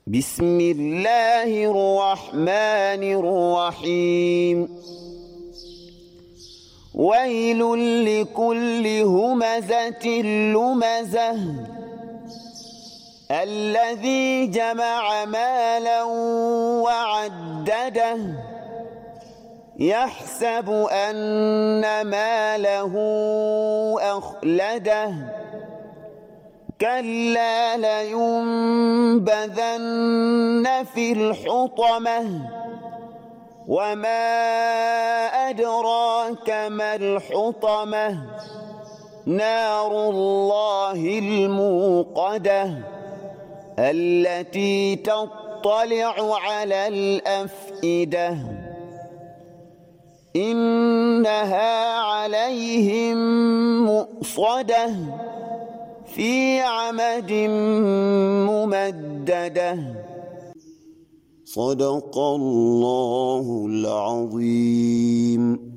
بسم الله الرحمن الرحيم ويل لكل همزة لمزة الذي جمع مالا وعدده يحسب أن ماله أخلده كلا لينبذن في الحطمة وما أدراك ما الحطمة نار الله الموقدة التي تطلع على الأفئدة إنها عليهم مؤصدة في عمد ممددة صدق الله العظيم.